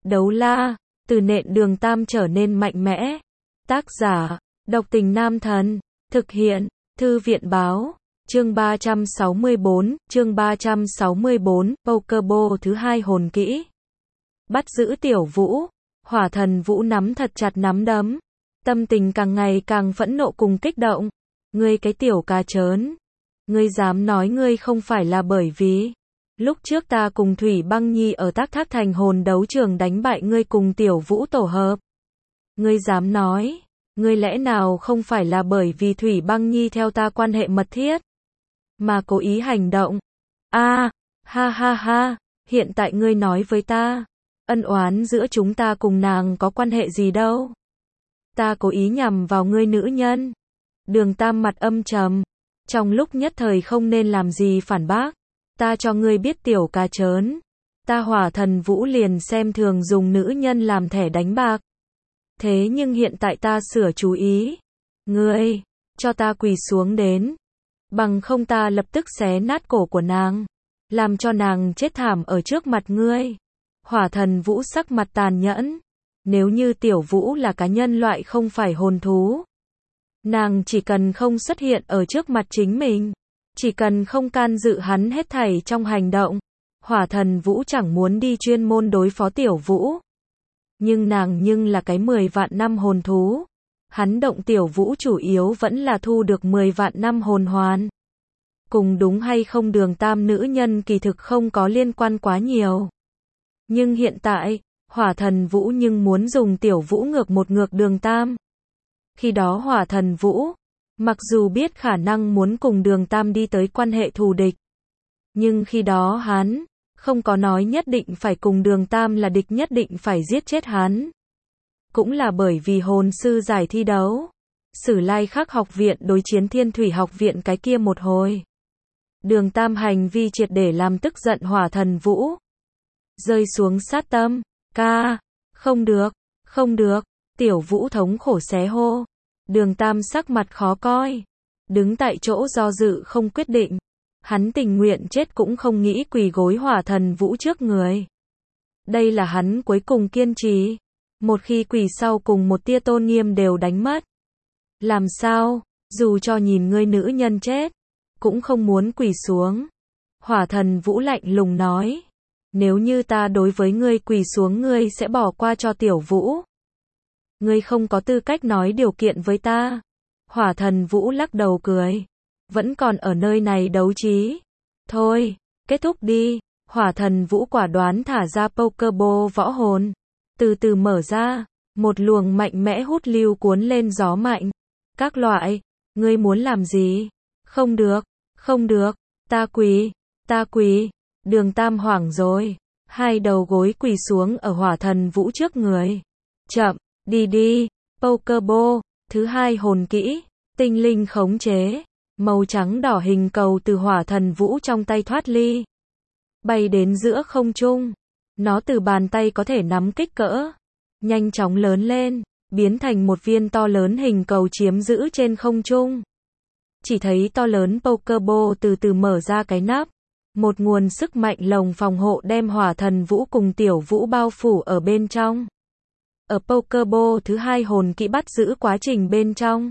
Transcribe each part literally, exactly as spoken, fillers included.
Đấu la, từ nện Đường Tam trở nên mạnh mẽ. Tác giả, Độc Tình Nam Thần. Thực hiện, Thư viện Báo. Chương ba trăm sáu mươi bốn, chương ba trăm sáu mươi bốn, Pokeball thứ hai hồn kỹ. Bắt giữ Tiểu Vũ. Hỏa Thần Vũ nắm thật chặt nắm đấm. Tâm tình càng ngày càng phẫn nộ cùng kích động. Ngươi cái tiểu cá trớn. Ngươi dám nói ngươi không phải là bởi vì lúc trước ta cùng Thủy Băng Nhi ở Tác Thác Thành hồn đấu trường đánh bại ngươi cùng Tiểu Vũ tổ hợp. Ngươi dám nói, ngươi lẽ nào không phải là bởi vì Thủy Băng Nhi theo ta quan hệ mật thiết, mà cố ý hành động. A, à, ha ha ha, hiện tại ngươi nói với ta, ân oán giữa chúng ta cùng nàng có quan hệ gì đâu. Ta cố ý nhằm vào ngươi nữ nhân. Đường Tam mặt âm trầm, trong lúc nhất thời không nên làm gì phản bác. Ta cho ngươi biết tiểu cá trớn, ta Hỏa Thần Vũ liền xem thường dùng nữ nhân làm thẻ đánh bạc. Thế nhưng hiện tại ta sửa chú ý. Ngươi, cho ta quỳ xuống đến. Bằng không ta lập tức xé nát cổ của nàng. Làm cho nàng chết thảm ở trước mặt ngươi. Hỏa Thần Vũ sắc mặt tàn nhẫn. Nếu như Tiểu Vũ là cá nhân loại không phải hồn thú, nàng chỉ cần không xuất hiện ở trước mặt chính mình, chỉ cần không can dự hắn hết thảy trong hành động, Hỏa Thần Vũ chẳng muốn đi chuyên môn đối phó Tiểu Vũ. Nhưng nàng nhưng là cái mười vạn năm hồn thú. Hắn động Tiểu Vũ chủ yếu vẫn là thu được mười vạn năm hồn hoàn. Cùng đúng hay không Đường Tam nữ nhân kỳ thực không có liên quan quá nhiều. Nhưng hiện tại, Hỏa Thần Vũ nhưng muốn dùng Tiểu Vũ ngược một ngược Đường Tam. Khi đó Hỏa Thần Vũ, mặc dù biết khả năng muốn cùng Đường Tam đi tới quan hệ thù địch, nhưng khi đó hắn không có nói nhất định phải cùng Đường Tam là địch, nhất định phải giết chết hắn. Cũng là bởi vì hồn sư giải thi đấu, Sử Lai Khắc học viện đối chiến Thiên Thủy học viện cái kia một hồi. Đường Tam hành vi triệt để làm tức giận Hỏa Thần Vũ. Rơi xuống sát tâm, ca, không được, không được, Tiểu Vũ thống khổ xé hô. Đường Tam sắc mặt khó coi, đứng tại chỗ do dự không quyết định. Hắn tình nguyện chết cũng không nghĩ quỳ gối Hỏa Thần Vũ trước người. Đây là hắn cuối cùng kiên trì. Một khi quỳ sau cùng một tia tôn nghiêm đều đánh mất. Làm sao, dù cho nhìn ngươi nữ nhân chết, cũng không muốn quỳ xuống. Hỏa Thần Vũ lạnh lùng nói. Nếu như ta đối với ngươi quỳ xuống ngươi sẽ bỏ qua cho Tiểu Vũ. Ngươi không có tư cách nói điều kiện với ta. Hỏa Thần Vũ lắc đầu cười. Vẫn còn ở nơi này đấu trí. Thôi, kết thúc đi. Hỏa Thần Vũ quả đoán thả ra Pokeball võ hồn. Từ từ mở ra. Một luồng mạnh mẽ hút lưu cuốn lên gió mạnh. Các loại, ngươi muốn làm gì? Không được, không được, ta quỳ, ta quỳ. Đường Tam hoảng rồi. Hai đầu gối quỳ xuống ở Hỏa Thần Vũ trước người. Chậm, đi đi. Pokeball, thứ hai hồn kỹ, tinh linh khống chế. Màu trắng đỏ hình cầu từ Hỏa Thần Vũ trong tay thoát ly. Bay đến giữa không trung. Nó từ bàn tay có thể nắm kích cỡ. Nhanh chóng lớn lên, biến thành một viên to lớn hình cầu chiếm giữ trên không trung. Chỉ thấy to lớn Pokeball từ từ mở ra cái nắp. Một nguồn sức mạnh lồng phòng hộ đem Hỏa Thần Vũ cùng Tiểu Vũ bao phủ ở bên trong. Ở Pokeball thứ hai hồn kỹ bắt giữ quá trình bên trong,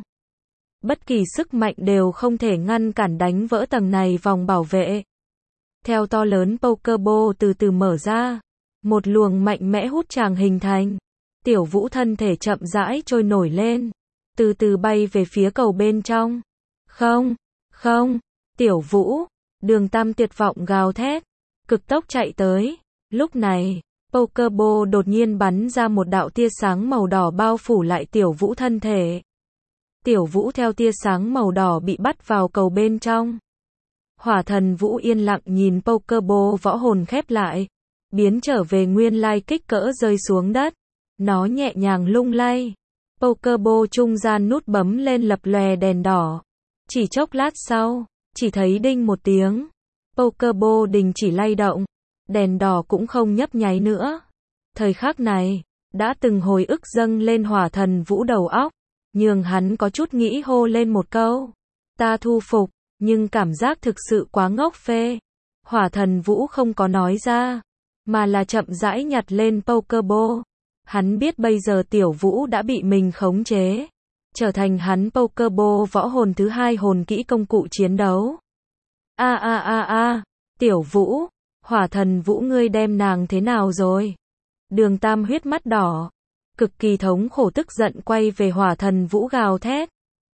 bất kỳ sức mạnh đều không thể ngăn cản đánh vỡ tầng này vòng bảo vệ. Theo to lớn Pokeball từ từ mở ra, một luồng mạnh mẽ hút tràng hình thành. Tiểu Vũ thân thể chậm rãi trôi nổi lên, từ từ bay về phía cầu bên trong. Không, không, Tiểu Vũ, Đường Tam tuyệt vọng gào thét, cực tốc chạy tới. Lúc này, Pokeball đột nhiên bắn ra một đạo tia sáng màu đỏ bao phủ lại Tiểu Vũ thân thể. Tiểu Vũ theo tia sáng màu đỏ bị bắt vào cầu bên trong. Hỏa Thần Vũ yên lặng nhìn Pokeball võ hồn khép lại, biến trở về nguyên lai kích cỡ rơi xuống đất. Nó nhẹ nhàng lung lay. Pokeball trung gian nút bấm lên lập lòe đèn đỏ. Chỉ chốc lát sau, chỉ thấy đinh một tiếng. Pokeball đình chỉ lay động. Đèn đỏ cũng không nhấp nháy nữa. Thời khắc này, đã từng hồi ức dâng lên Hỏa Thần Vũ đầu óc, nhường hắn có chút nghĩ hô lên một câu. Ta thu phục, nhưng cảm giác thực sự quá ngốc phê. Hỏa Thần Vũ không có nói ra. mà là chậm rãi nhặt lên Pokeball. Hắn biết bây giờ Tiểu Vũ đã bị mình khống chế, trở thành hắn Pokeball võ hồn thứ hai hồn kỹ công cụ chiến đấu. A a a a, Tiểu Vũ, Hỏa Thần Vũ ngươi đem nàng thế nào rồi? Đường Tam huyết mắt đỏ, cực kỳ thống khổ tức giận quay về Hỏa Thần Vũ gào thét.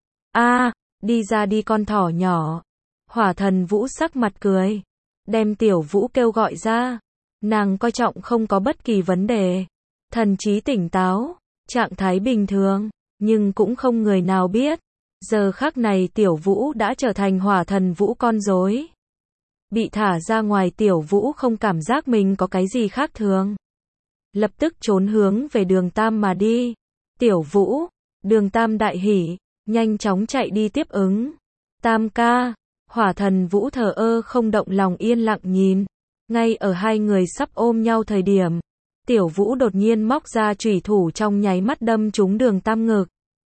A, đi ra đi con thỏ nhỏ. Hỏa Thần Vũ sắc mặt cười, đem Tiểu Vũ kêu gọi ra. Nàng coi trọng không có bất kỳ vấn đề, thần trí tỉnh táo, trạng thái bình thường, nhưng cũng không người nào biết, giờ khắc này Tiểu Vũ đã trở thành Hỏa Thần Vũ con rối. Bị thả ra ngoài Tiểu Vũ không cảm giác mình có cái gì khác thường, lập tức trốn hướng về Đường Tam mà đi. Tiểu Vũ, Đường Tam đại hỉ, nhanh chóng chạy đi tiếp ứng. Tam ca, Hỏa Thần Vũ thờ ơ không động lòng yên lặng nhìn. Ngay ở hai người sắp ôm nhau thời điểm, Tiểu Vũ đột nhiên móc ra chủy thủ trong nháy mắt đâm trúng Đường Tam ngực.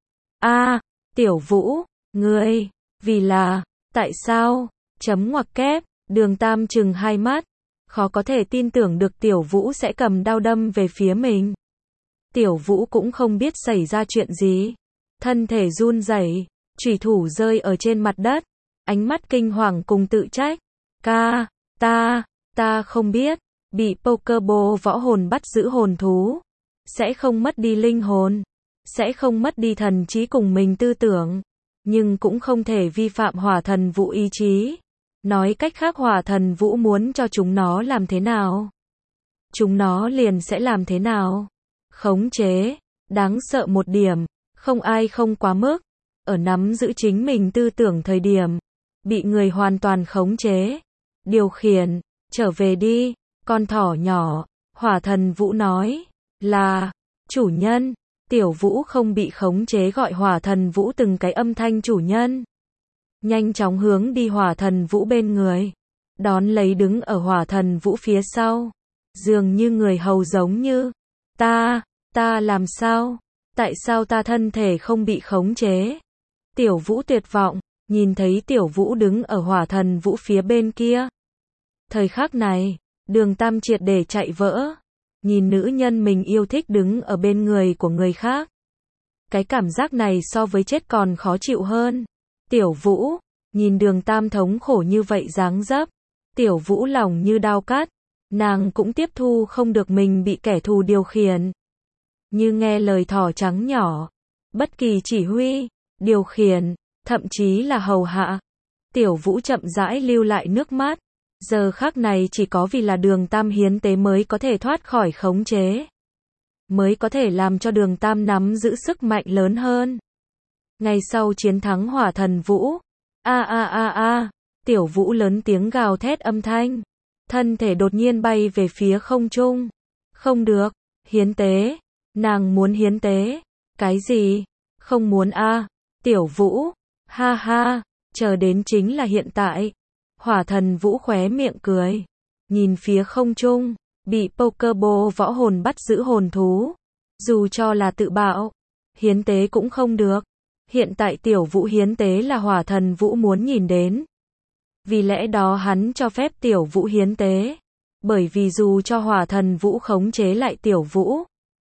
A, Tiểu Vũ, ngươi, vì là, tại sao, chấm ngoặc kép, Đường Tam trừng hai mắt, khó có thể tin tưởng được Tiểu Vũ sẽ cầm đao đâm về phía mình. Tiểu Vũ cũng không biết xảy ra chuyện gì, thân thể run rẩy, chủy thủ rơi ở trên mặt đất, ánh mắt kinh hoàng cùng tự trách. Ca, ta, ta không biết, bị Pokeball võ hồn bắt giữ hồn thú, sẽ không mất đi linh hồn, sẽ không mất đi thần trí cùng mình tư tưởng, nhưng cũng không thể vi phạm Hỏa Thần Vũ ý chí. Nói cách khác Hỏa Thần Vũ muốn cho chúng nó làm thế nào, chúng nó liền sẽ làm thế nào. Khống chế, đáng sợ một điểm, không ai không quá mức, ở nắm giữ chính mình tư tưởng thời điểm, bị người hoàn toàn khống chế, điều khiển. Trở về đi, con thỏ nhỏ, Hỏa Thần Vũ nói, là, chủ nhân. Tiểu Vũ không bị khống chế gọi Hỏa Thần Vũ từng cái âm thanh chủ nhân. Nhanh chóng hướng đi Hỏa Thần Vũ bên người, đón lấy đứng ở Hỏa Thần Vũ phía sau, dường như người hầu giống như, ta, ta làm sao, tại sao ta thân thể không bị khống chế? Tiểu Vũ tuyệt vọng, nhìn thấy Tiểu Vũ đứng ở Hỏa Thần Vũ phía bên kia. Thời khắc này, Đường Tam triệt để chạy vỡ, nhìn nữ nhân mình yêu thích đứng ở bên người của người khác. Cái cảm giác này so với chết còn khó chịu hơn. Tiểu Vũ, nhìn Đường Tam thống khổ như vậy dáng dấp, Tiểu Vũ lòng như đao cắt, nàng cũng tiếp thu không được mình bị kẻ thù điều khiển. Như nghe lời thỏ trắng nhỏ, bất kỳ chỉ huy, điều khiển, thậm chí là hầu hạ. Tiểu Vũ chậm rãi lưu lại nước mắt. Giờ khắc này chỉ có vì là Đường Tam hiến tế mới có thể thoát khỏi khống chế, mới có thể làm cho Đường Tam nắm giữ sức mạnh lớn hơn. Ngày sau chiến thắng Hỏa Thần Vũ, a a a a, Tiểu Vũ lớn tiếng gào thét âm thanh, thân thể đột nhiên bay về phía không trung. Không được, hiến tế, nàng muốn hiến tế. Cái gì? Không muốn a, Tiểu Vũ, ha ha, chờ đến chính là hiện tại. Hỏa Thần Vũ khóe miệng cười, nhìn phía không trung, bị Pokeball võ hồn bắt giữ hồn thú, dù cho là tự bạo, hiến tế cũng không được. Hiện tại Tiểu Vũ hiến tế là Hỏa Thần Vũ muốn nhìn đến. Vì lẽ đó hắn cho phép Tiểu Vũ hiến tế, bởi vì dù cho Hỏa Thần Vũ khống chế lại Tiểu Vũ,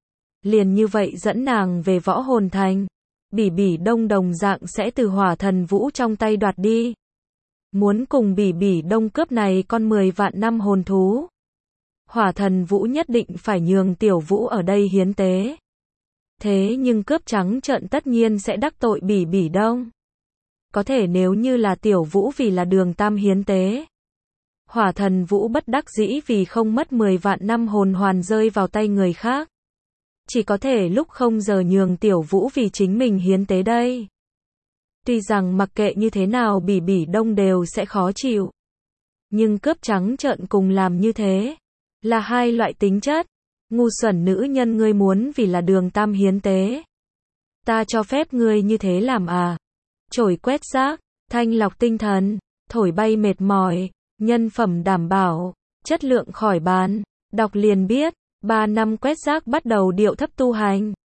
liền như vậy dẫn nàng về võ hồn thành, Bỉ Bỉ Đông đồng dạng sẽ từ Hỏa Thần Vũ trong tay đoạt đi. Muốn cùng Bỉ Bỉ Đông cướp này con mười vạn năm hồn thú, Hỏa Thần Vũ nhất định phải nhường Tiểu Vũ ở đây hiến tế. Thế nhưng cướp trắng trợn tất nhiên sẽ đắc tội Bỉ Bỉ Đông. Có thể nếu như là Tiểu Vũ vì là Đường Tam hiến tế, Hỏa Thần Vũ bất đắc dĩ vì không mất mười vạn năm hồn hoàn rơi vào tay người khác, chỉ có thể lúc không giờ nhường Tiểu Vũ vì chính mình hiến tế đây. Tuy rằng mặc kệ như thế nào Bỉ Bỉ Đông đều sẽ khó chịu, nhưng cướp trắng trợn cùng làm như thế, là hai loại tính chất. Ngu xuẩn nữ nhân, ngươi muốn vì là Đường Tam hiến tế, ta cho phép ngươi như thế làm à? Chổi quét rác, thanh lọc tinh thần, thổi bay mệt mỏi, nhân phẩm đảm bảo, chất lượng khỏi bàn. Đọc liền biết, ba năm quét rác bắt đầu điệu thấp tu hành.